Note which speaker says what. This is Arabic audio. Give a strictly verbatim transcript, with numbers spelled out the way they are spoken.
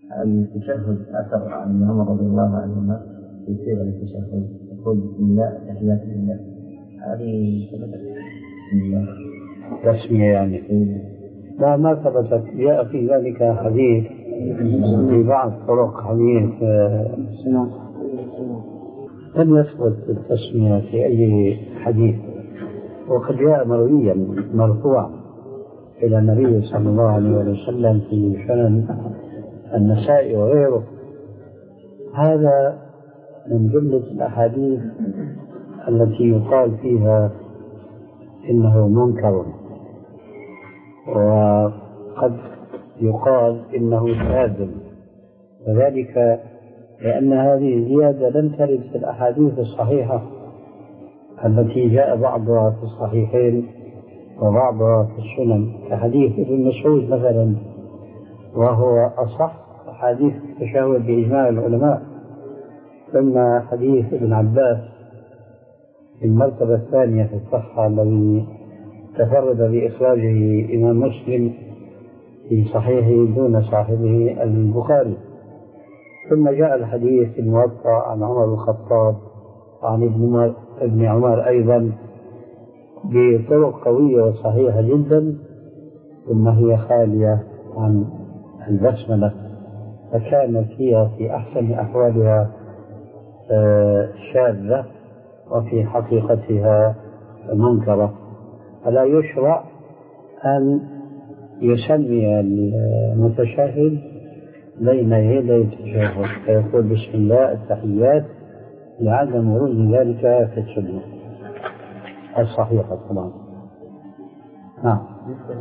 Speaker 1: التشهد أثر عن عمر رضي الله عنهما في صيغة التشهد يقول بسم الله تحيات لله، هذه
Speaker 2: تسمية يعني؟ لا، ما ثبتت. جاء في ذلك حديث في بعض طرق حديث لم يثبت التسمية في أي حديث، وقد جاء مرويا مرفوع إلى النبي صلى الله عليه وسلم في سنن النسائي وغيره. هذا من جملة الأحاديث التي يقال فيها إنه منكر، وقد يقال إنه شاذ، وذلك لأن هذه الزيادة لم ترد في الأحاديث الصحيحة التي جاء بعضها في الصحيحين وبعضها في السنن، كحديث ابن مسعود مثلا، وهو أصح حديث التشهد بإجماع العلماء. ثم حديث ابن عباس في المرتبة الثانية في الصحة الذي تفرد بإخراجه إمام مسلم في صحيحه دون صاحبه البخاري. ثم جاء الحديث الموطأ عن عمر بن الخطاب وعن ابن ابن عمر أيضا بطرق قوية وصحيحة جدا، ثم هي خالية عن البسملة، فكانت هي في أحسن أحوالها شاذة وفي حقيقتها منكرة. فلا يشرع أن يسمي المتشهد بين يدي التشهد فيقول بسم الله التحيات لعدم ورود ذلك في السنة الصحيحة طبعا. نعم.